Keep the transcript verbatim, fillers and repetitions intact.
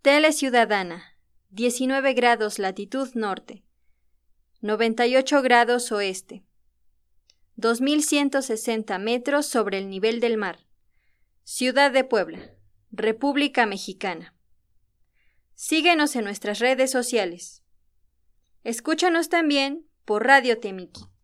Tele Ciudadana, diecinueve grados latitud norte, noventa y ocho grados oeste, dos mil ciento sesenta metros sobre el nivel del mar, Ciudad de Puebla, República Mexicana. Síguenos en nuestras redes sociales. Escúchanos también por Radio Temiki.